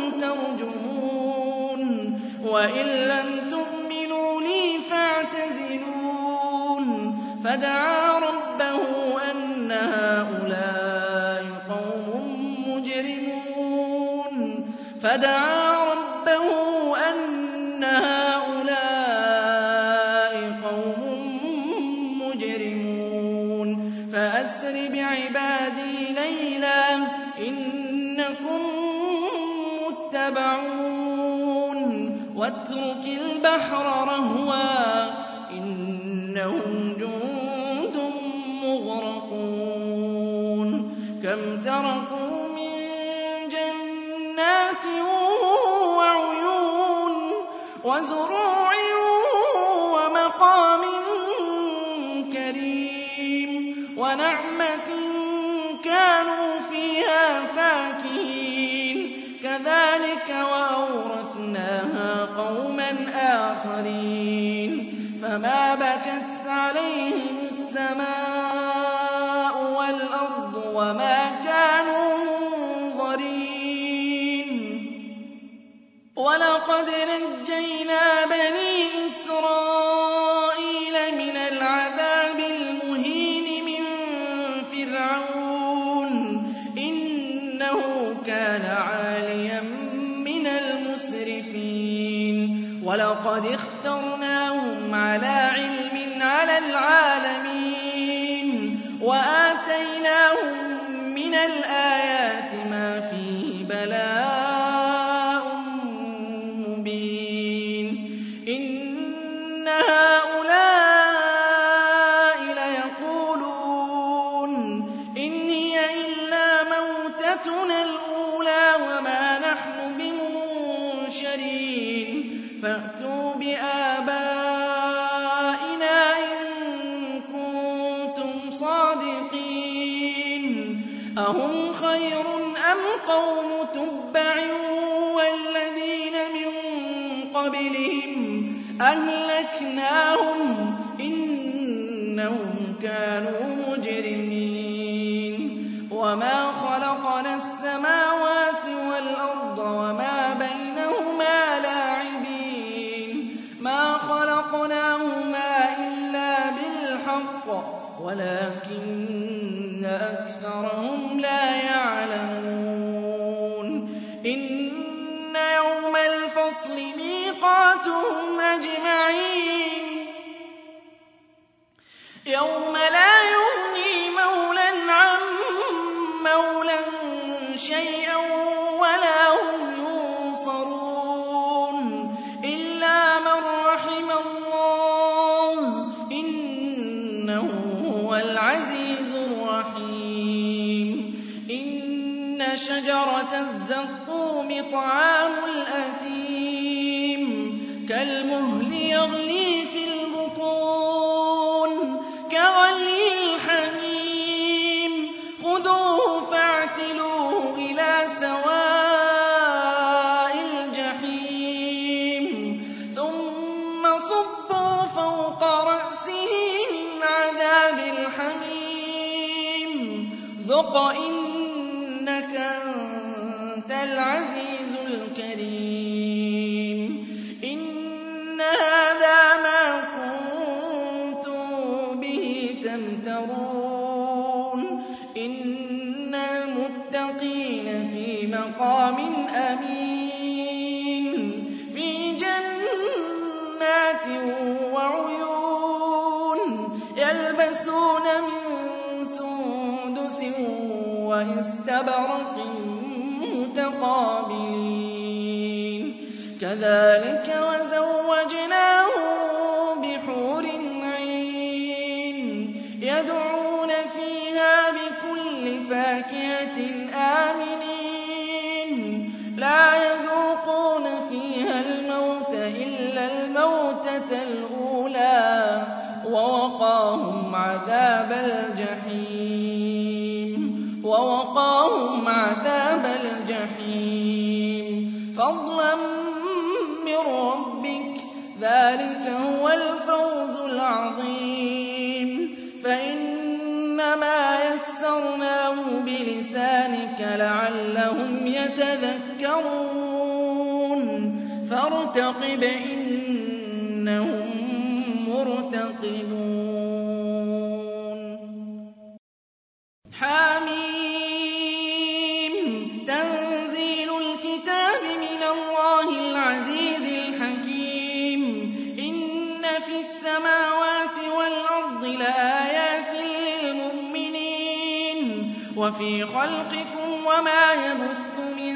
ترجمون وإن لم تؤمنوا لي فاعتزلون فدعا ربه أن هؤلاء قوم مجرمون فدعا ربه أن هؤلاء قوم مجرمون فأسر بعبادي ليلا إنكم متبعون واترك البحر رهوا إنهم جند مغرقون كم تركوا من جنات وعيون وزروع ومقام كريم ونعمة كانوا فيها فاكهين كذلك وأورثناها قوما آخرين فما بكت عليهم السماء والأرض وما كانوا منظرين ولقد نجينا بني إسرائيل من العذاب المهين من فرعون إنه كان عاليا من المسرفين ولقد اخترناهم على علم على العالمين وآتيناهم من الآيات ما فيه بلاء سَنَتُنَا الْأُولَىٰ وَمَا نَحْنُ بِمُنشَرِينَ فَأْتُوا بِآبَائِنَا إِن كُنتُمْ صَادِقِينَ أَهُمْ خَيْرٌ أَمْ قَوْمُ تُبَّعٍ وَالَّذِينَ مِن قَبْلِهِمْ أَهْلَكْنَاهُمْ إِنَّهُمْ كَانُوا مُجْرِمِينَ وَمَا خَلَقْنَا السَّمَاوَاتِ وَالْأَرْضَ وَمَا بَيْنَهُمَا لَاعِبِينَ مَا خَلَقْنَاهُمَا إِلَّا بِالْحَقِّ وَلَٰكِنَّ أَكْثَرَهُمْ لَا يَعْلَمُونَ إِنَّ يَوْمَ الْفَصْلِ مِيقَاتُهُمْ أَجْمَعِينَ يَوْمَ لَا يُغْنِي مَوْلًى عَن مَّوْلًى شَيْئًا وَلَا هُمْ يُنصَرُونَ إِلَّا مَن رَّحِمَ اللَّهُ إِنَّهُ هُوَ الْعَزِيزُ الرَّحِيمُ إِنَّ شَجَرَتَ الزَّقُّومِ طَعَامُ الْأَثِيمِ كَالْمُهْلِ يَغْلِي فِي الْبُطُونِ كَغَلْيِ الْحَمِيمِ خُذُوهُ فَاعْتِلُوهُ إِلَىٰ سَوَاءِ الْجَحِيمِ ثُمَّ صُبُّوا فَوْقَ رَأْسِهِ مِنْ عَذَابِ الْحَمِيمِ ذُقْ إِنَّكَ أَنتَ الْعَزِيزُ الْكَرِيمُ إِنَّ هَٰذَا مَا كُنتُم بِهِ تَمْتَرُونَ إِنَّ الْمُتَّقِينَ فِي مَقَامٍ أَمِينٍ فِي جَنَّاتٍ وَعُيُونٍ يَلْبَسُونَ مِن سُندُسٍ وَإِسْتَبْرَقٍ مُّتَقَابِلِينَ كَذَٰلِكَ وَزَوَّجْنَاهُم بِحُورٍ عِينٍ يَدْعُونَ فِيهَا بِكُلِّ فَاكِهَةٍ آمِنِينَ لَا يَذُوقُونَ فِيهَا الْمَوْتَ إِلَّا الْمَوْتَةَ الْأُولَىٰ وَوَقَاهُمْ عَذَابَ الْجَحِيمِ وَوَقَاهُمْ عَذَابَ الْجَحِيمِ فَضْلًا مِّن رَّبِّكَ ۚ ذَٰلِكَ هُوَ الْفَوْزُ الْعَظِيمُ فَإِنَّمَا يَسَّرْنَاهُ بِلِسَانِكَ لَعَلَّهُمْ يَتَذَكَّرُونَ فَارْتَقِبْ إِنَّهُم مُّرْتَقِبُونَ حَمِيمٌ تَنزِيلُ الْكِتَابِ مِنَ اللَّهِ الْعَزِيزِ الْحَكِيمِ إِنَّ فِي السَّمَاوَاتِ وَالْأَرْضِ لَآيَاتٍ لِّلْمُؤْمِنِينَ وَفِي خَلْقِكُمْ وَمَا يَبُثُّ مِن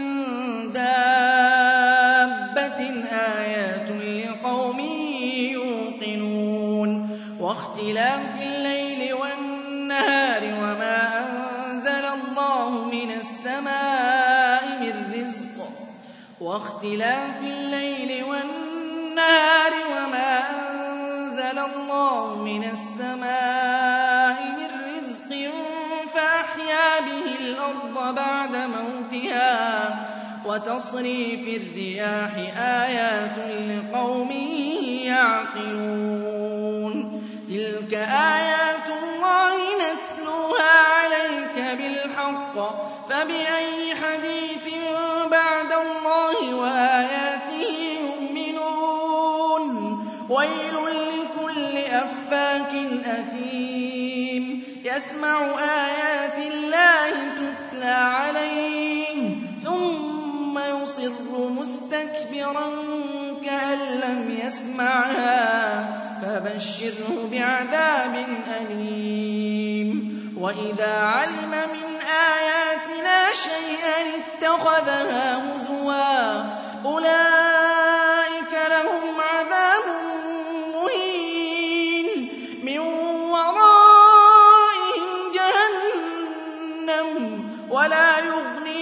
دَابَّةٍ آيَاتٌ لِّقَوْمٍ يُوقِنُونَ وَاخْتِلَافِ اللَّيْلِ وَالنَّهَارِ وَمَا أَنزَلَ اللَّهُ مِنَ السَّمَاءِ مِن رِّزْقٍ وَاخْتِلَافِ اللَّيْلِ وَالنَّهَارِ وَمَا أَنزَلَ اللَّهُ مِنَ السَّمَاءِ مِن رِّزْقٍ فَأَحْيَا بِهِ الْأَرْضَ بَعْدَ مَوْتِهَا وَتَصْرِيفِ الرِّيَاحِ آيَاتٌ لِّقَوْمٍ يَعْقِلُونَ تِلْكَ آيَاتُ اللَّهِ نَتْلُوهَا عَلَيْكَ بِالْحَقِّ فَبِأَيِّ حَدِيثٍ بَعْدَ اللَّهِ وَآيَاتِهِ يُؤْمِنُونَ وَيْلٌ لِّكُلِّ أَفَّاكٍ أَثِيمٍ يَسْمَعُ آيَاتِ اللَّهِ تُتْلَىٰ عَلَيْهِ ثُمَّ يُصِرُّ مُسْتَكْبِرًا كَأَن لَّمْ يَسْمَعْهَا فَبَشِّرْهُ بِعَذَابٍ أَلِيمٍ وَإِذَا عَلِمَ مِنْ آيَاتِنَا شَيْئًا اتَّخَذَهَا هُزُوًا أُولَٰئِكَ لَهُمْ عَذَابٌ مُّهِينٌ مِّن وَرَائِهِمْ جَهَنَّمُ وَلَا يُغْنِي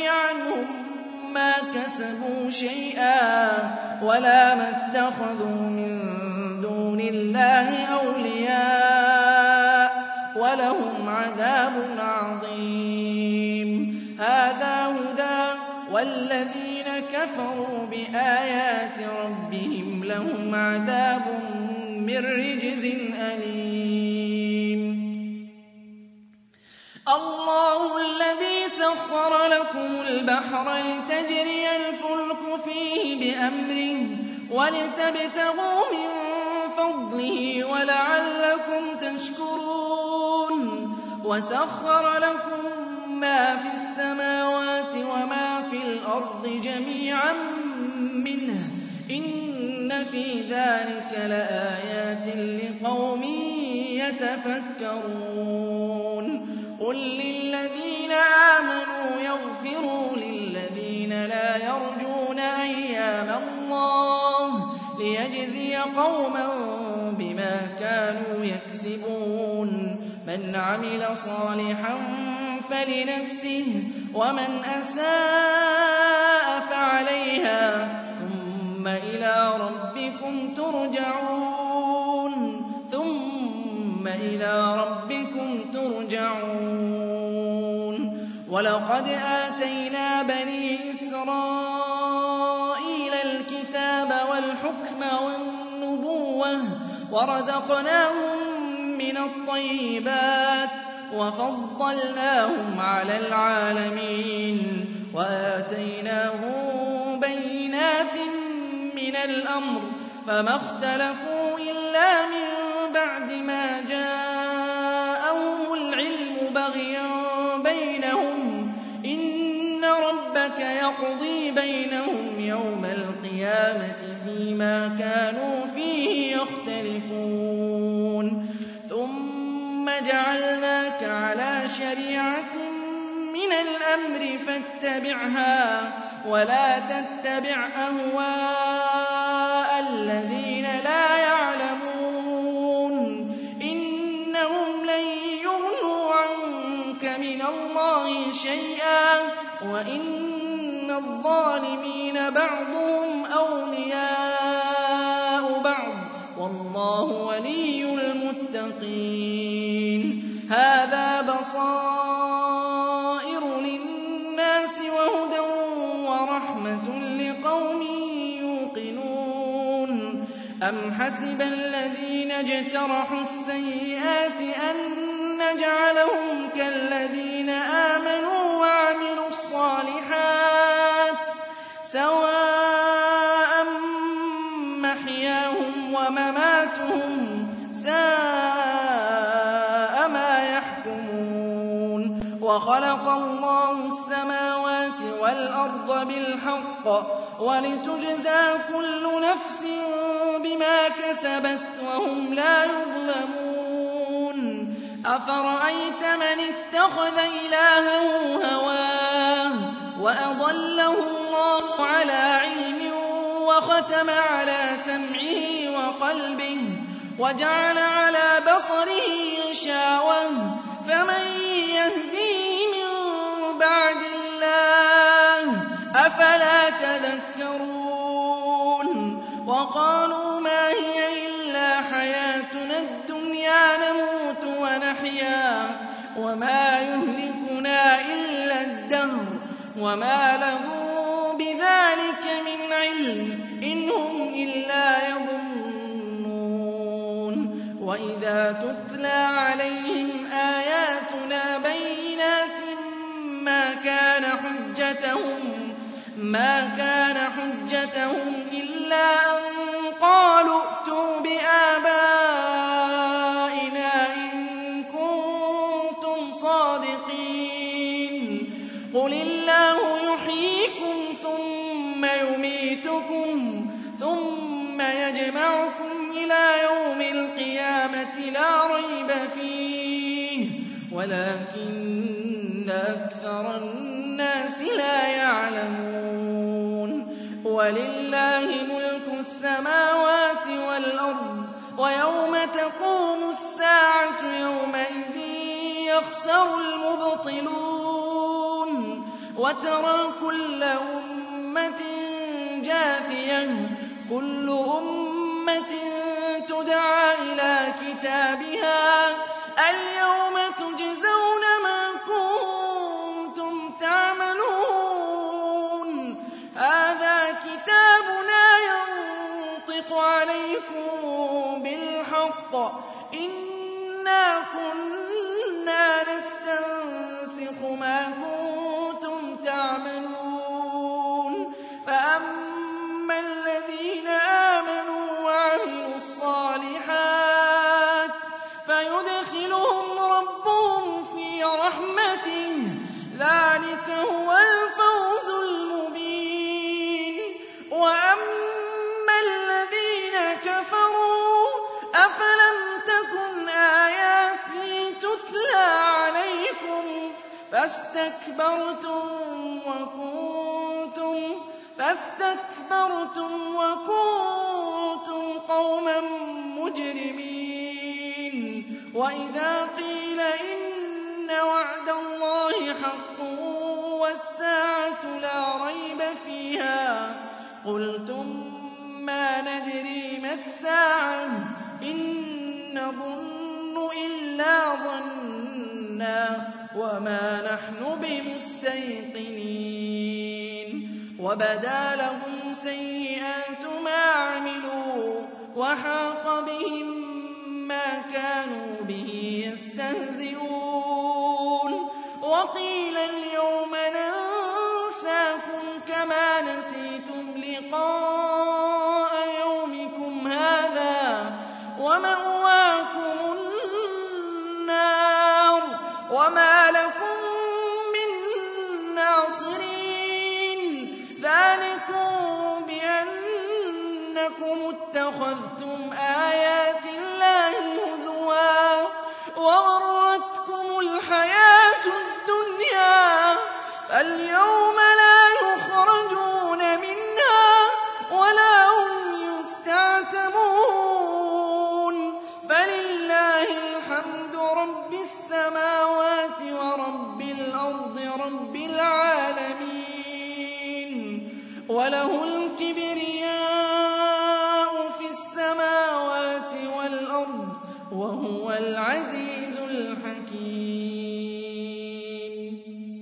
مَا كَسَبُوا شَيْئًا وَلَا مَا اتَّخَذُوا مِن دُونِ اللَّهِ أَوْلِيَاءَ وَلَهُمْ عَذَابٌ عَظِيمٌ هَٰذَا هُدًى وَالَّذِينَ كَفَرُوا بِآيَاتِ رَبِّهِمْ لَهُمْ عَذَابٌ مِّن رِّجْزٍ أَلِيمٌ اللَّهُ الَّذِي سَخَّرَ لَكُمُ الْبَحْرَ لِتَجْرِيَ الْفُلْكُ فِيهِ بِأَمْرِهِ وَلِتَبْتَغُوا مِن فَضْلِهِ وَلَعَلَّكُمْ تَشْكُرُونَ وَسَخَّرَ لَكُم مَّا فِي السَّمَاوَاتِ وَمَا في الْأَرْضِ جَمِيعًا مِّنْهُ ۚ إِنَّ فِي ذَٰلِكَ لَآيَاتٍ لِّقَوْمٍ يَتَفَكَّرُونَ قُل لِّلَّذِينَ آمَنُوا يَغْفِرُوا لِلَّذِينَ لَا يَرْجُونَ أَيَّامَ اللَّهِ لِيَجْزِيَ قَوْمًا بِمَا كَانُوا يَكْسِبُونَ مَنْ عَمِلَ صَالِحًا فَلِنَفْسِهِ وَمَنْ أَسَاءَ فَعَلَيْهَا ثُمَّ إِلَىٰ رَبِّكُمْ تُرْجَعُونَ ثُمَّ إِلَىٰ رَبِّكُمْ تُرْجَعُونَ وَلَقَدْ آتَيْنَا بَنِي إِسْرَائِيلَ الْكِتَابَ وَالْحُكْمَ وَالنُّبُوَّةَ وَرَزَقْنَاهُم مِّنَ الطَّيِّبَاتِ وَفَضَّلْنَاهُمْ عَلَى الْعَالَمِينَ وَآتَيْنَاهُم بَيِّنَاتٍ مِّنَ الْأَمْرِ فَمَا اخْتَلَفُوا إِلَّا مِن بَعْدِ مَا جَاءَهُمُ الْعِلْمُ بَغْيًا بَيْنَهُمْ ۚ إِنَّ رَبَّكَ يَقْضِي بَيْنَهُمْ يَوْمَ الْقِيَامَةِ فِيمَا كَانُوا فِيهِ يَخْتَلِفُونَ ثُمَّ جَعَلْنَاكَ عَلَىٰ شَرِيعَةٍ مِّنَ الْأَمْرِ فَاتَّبِعْهَا وَلَا تَتَّبِعْ أَهْوَاءَ الَّذِينَ لَا يَعْلَمُونَ إِنَّهُمْ لَن يُغْنُوا عَنكَ مِنَ اللَّهِ شَيْئًا وَإِنَّ الظَّالِمِينَ بَعْضُهُمْ أَوْلِيَاءُ بَعْضٍ وَاللَّهُ وَلِيُّ الْمُتَّقِينَ هَٰذَا بَصَائِرُ لِلنَّاسِ وَهُدًى وَرَحْمَةٌ لِّقَوْمٍ يُوقِنُونَ أَمْ حَسِبَ الَّذِينَ اجْتَرَحُوا السَّيِّئَاتِ أَن نَّجْعَلَهُمْ كَالَّذِينَ آمَنُوا وَعَمِلُوا الصَّالِحَاتِ سَوَاءً مَّحْيَاهُمْ وَمَمَاتُهُمْ ۚ سَاءَ مَا يَحْكُمُونَ وَخَلَقَ اللَّهُ السَّمَاوَاتِ وَالْأَرْضَ بِالْحَقِّ وَلِتُجْزَىٰ كُلُّ نَفْسٍ بِمَا كَسَبَتْ وَهُمْ لَا يُظْلَمُونَ أَفَرَأَيْتَ مَنِ اتَّخَذَ إِلَٰهَهُ هَوَاهُ وَأَضَلَّهُ اللَّهُ عَلَىٰ عِلْمٍ وَخَتَمَ عَلَىٰ سَمْعِهِ وَقَلْبِهِ وَجَعَلَ عَلَىٰ بَصَرِهِ غِشَاوَةً فَمَن يَهْدِيهِ مِن بَعْدِ اللَّهِ ۚ أَفَلَا تَذَكَّرُونَ وَقَالُوا مَا هِيَ إِلَّا حَيَاتُنَا الدُّنْيَا نَمُوتُ وَنَحْيَا وَمَا يُهْلِكُنَا إِلَّا الدَّهْرُ وَمَا لَهُم بِذَٰلِكَ مِنْ عِلْمٍ إِنْ هُمْ إِلَّا يَظُنُّونَ وَإِذَا تُتْلَىٰ عَلَيْهِمْ آيَاتُنَا بَيِّنَاتٍ مَّا كَانَ حُجَّتَهُمْ مَا كَانَ حُجَّتَهُمْ إِلَّا أَن قَالُوا ائْتُوا بِآبَائِنَا إِن كُنتُمْ صَادِقِينَ قُلِ اللَّهُ يُحْيِيكُمْ ثُمَّ يُمِيتُكُمْ ثُمَّ يَجْمَعُكُمْ إِلَىٰ يَوْمِ الْقِيَامَةِ لَا رَيْبَ فِيهِ وَلَٰكِنَّ أَكْثَرَ النَّاسِ لَا يَعْلَمُونَ وَلِلَّهِ مُلْكُ السَّمَاوَاتِ وَالْأَرْضِ وَيَوْمَ تَقُومُ السَّاعَةُ يَوْمَئِذٍ يَخْسَرُ الْمُبْطِلُونَ وَتَرَىٰ كُلَّ أُمَّةٍ أُمَّةٍ جَاثِيَةٍ كُلُّ أُمَّةٍ تُدْعَىٰ إِلَىٰ كِتَابِهَا الْيَوْمَ تُجْزَوْنَ مَا كُنتُمْ تَعْمَلُونَ هَٰذَا كِتَابُنَا يَنطِقُ عَلَيْكُم بِالْحَقِّ إِنَّا كُنَّا نَسْتَنسِخُ مَا كُنتُمْ تَعْمَلُونَ فَأَمَّا الَّذِينَ آمَنُوا وَعَمِلُوا الصَّالِحَاتِ فَيُدْخِلُهُمْ رَبُّهُمْ فِي رَحْمَتِهِ ۚ ذَٰلِكَ هُوَ الْفَوْزُ الْمُبِينُ وَأَمَّا الَّذِينَ كَفَرُوا أَفَلَمْ تَكُنْ آيَاتِي تُتْلَىٰ عَلَيْكُمْ فَاسْتَكْبَرْتُمْ وَكُنتُمْ فَاسْتَكْبَرْتُمْ وَكُنتُمْ قَوْمًا مُّجْرِمِينَ وَإِذَا قِيلَ إِنَّ وَعْدَ اللَّهِ حَقٌّ وَالسَّاعَةُ لَا رَيْبَ فِيهَا قُلْتُم مَّا نَدْرِي مَا السَّاعَةُ إِن نَّظُنُّ إِلَّا ظَنًّا وَمَا نَحْنُ بِمُسْتَيْقِنِينَ وَبَدَا لَهُمْ سَيِّئَاتُ مَا عَمِلُوا وَحَاقَ بِهِم مَّا كَانُوا بِهِ يَسْتَهْزِئُونَ وَقِيلَ الْيَوْمَ نَنسَاكُمْ كَمَا نَسِيتُمْ لِقَاءَ يَوْمِكُمْ هَٰذَا وَمَأْوَاكُمُ النَّارُ وَمَا لَكُم مِّن نَّاصِرِينَ ذَٰلِكُم بِأَنَّكُمُ اتَّخَذْتُمْ آيَاتِ اللَّهِ هُزُوًا وَغَرَّتْكُمُ الْحَيَاةُ الدُّنْيَا فَالْيَوْمَ لَا يُخْرَجُونَ مِنْهَا وَلَا هُمْ يُسْتَعْتَبُونَ فَلِلَّهِ الْحَمْدُ رَبِّ السَّمَاوَاتِ وَرَبِّ الْأَرْضِ رَبِّ الْعَالَمِينَ وَلَهُ الْكِبْرِيَاءُ فِي السَّمَاوَاتِ وَالْأَرْضِ وَهُوَ الْعَزِيزُ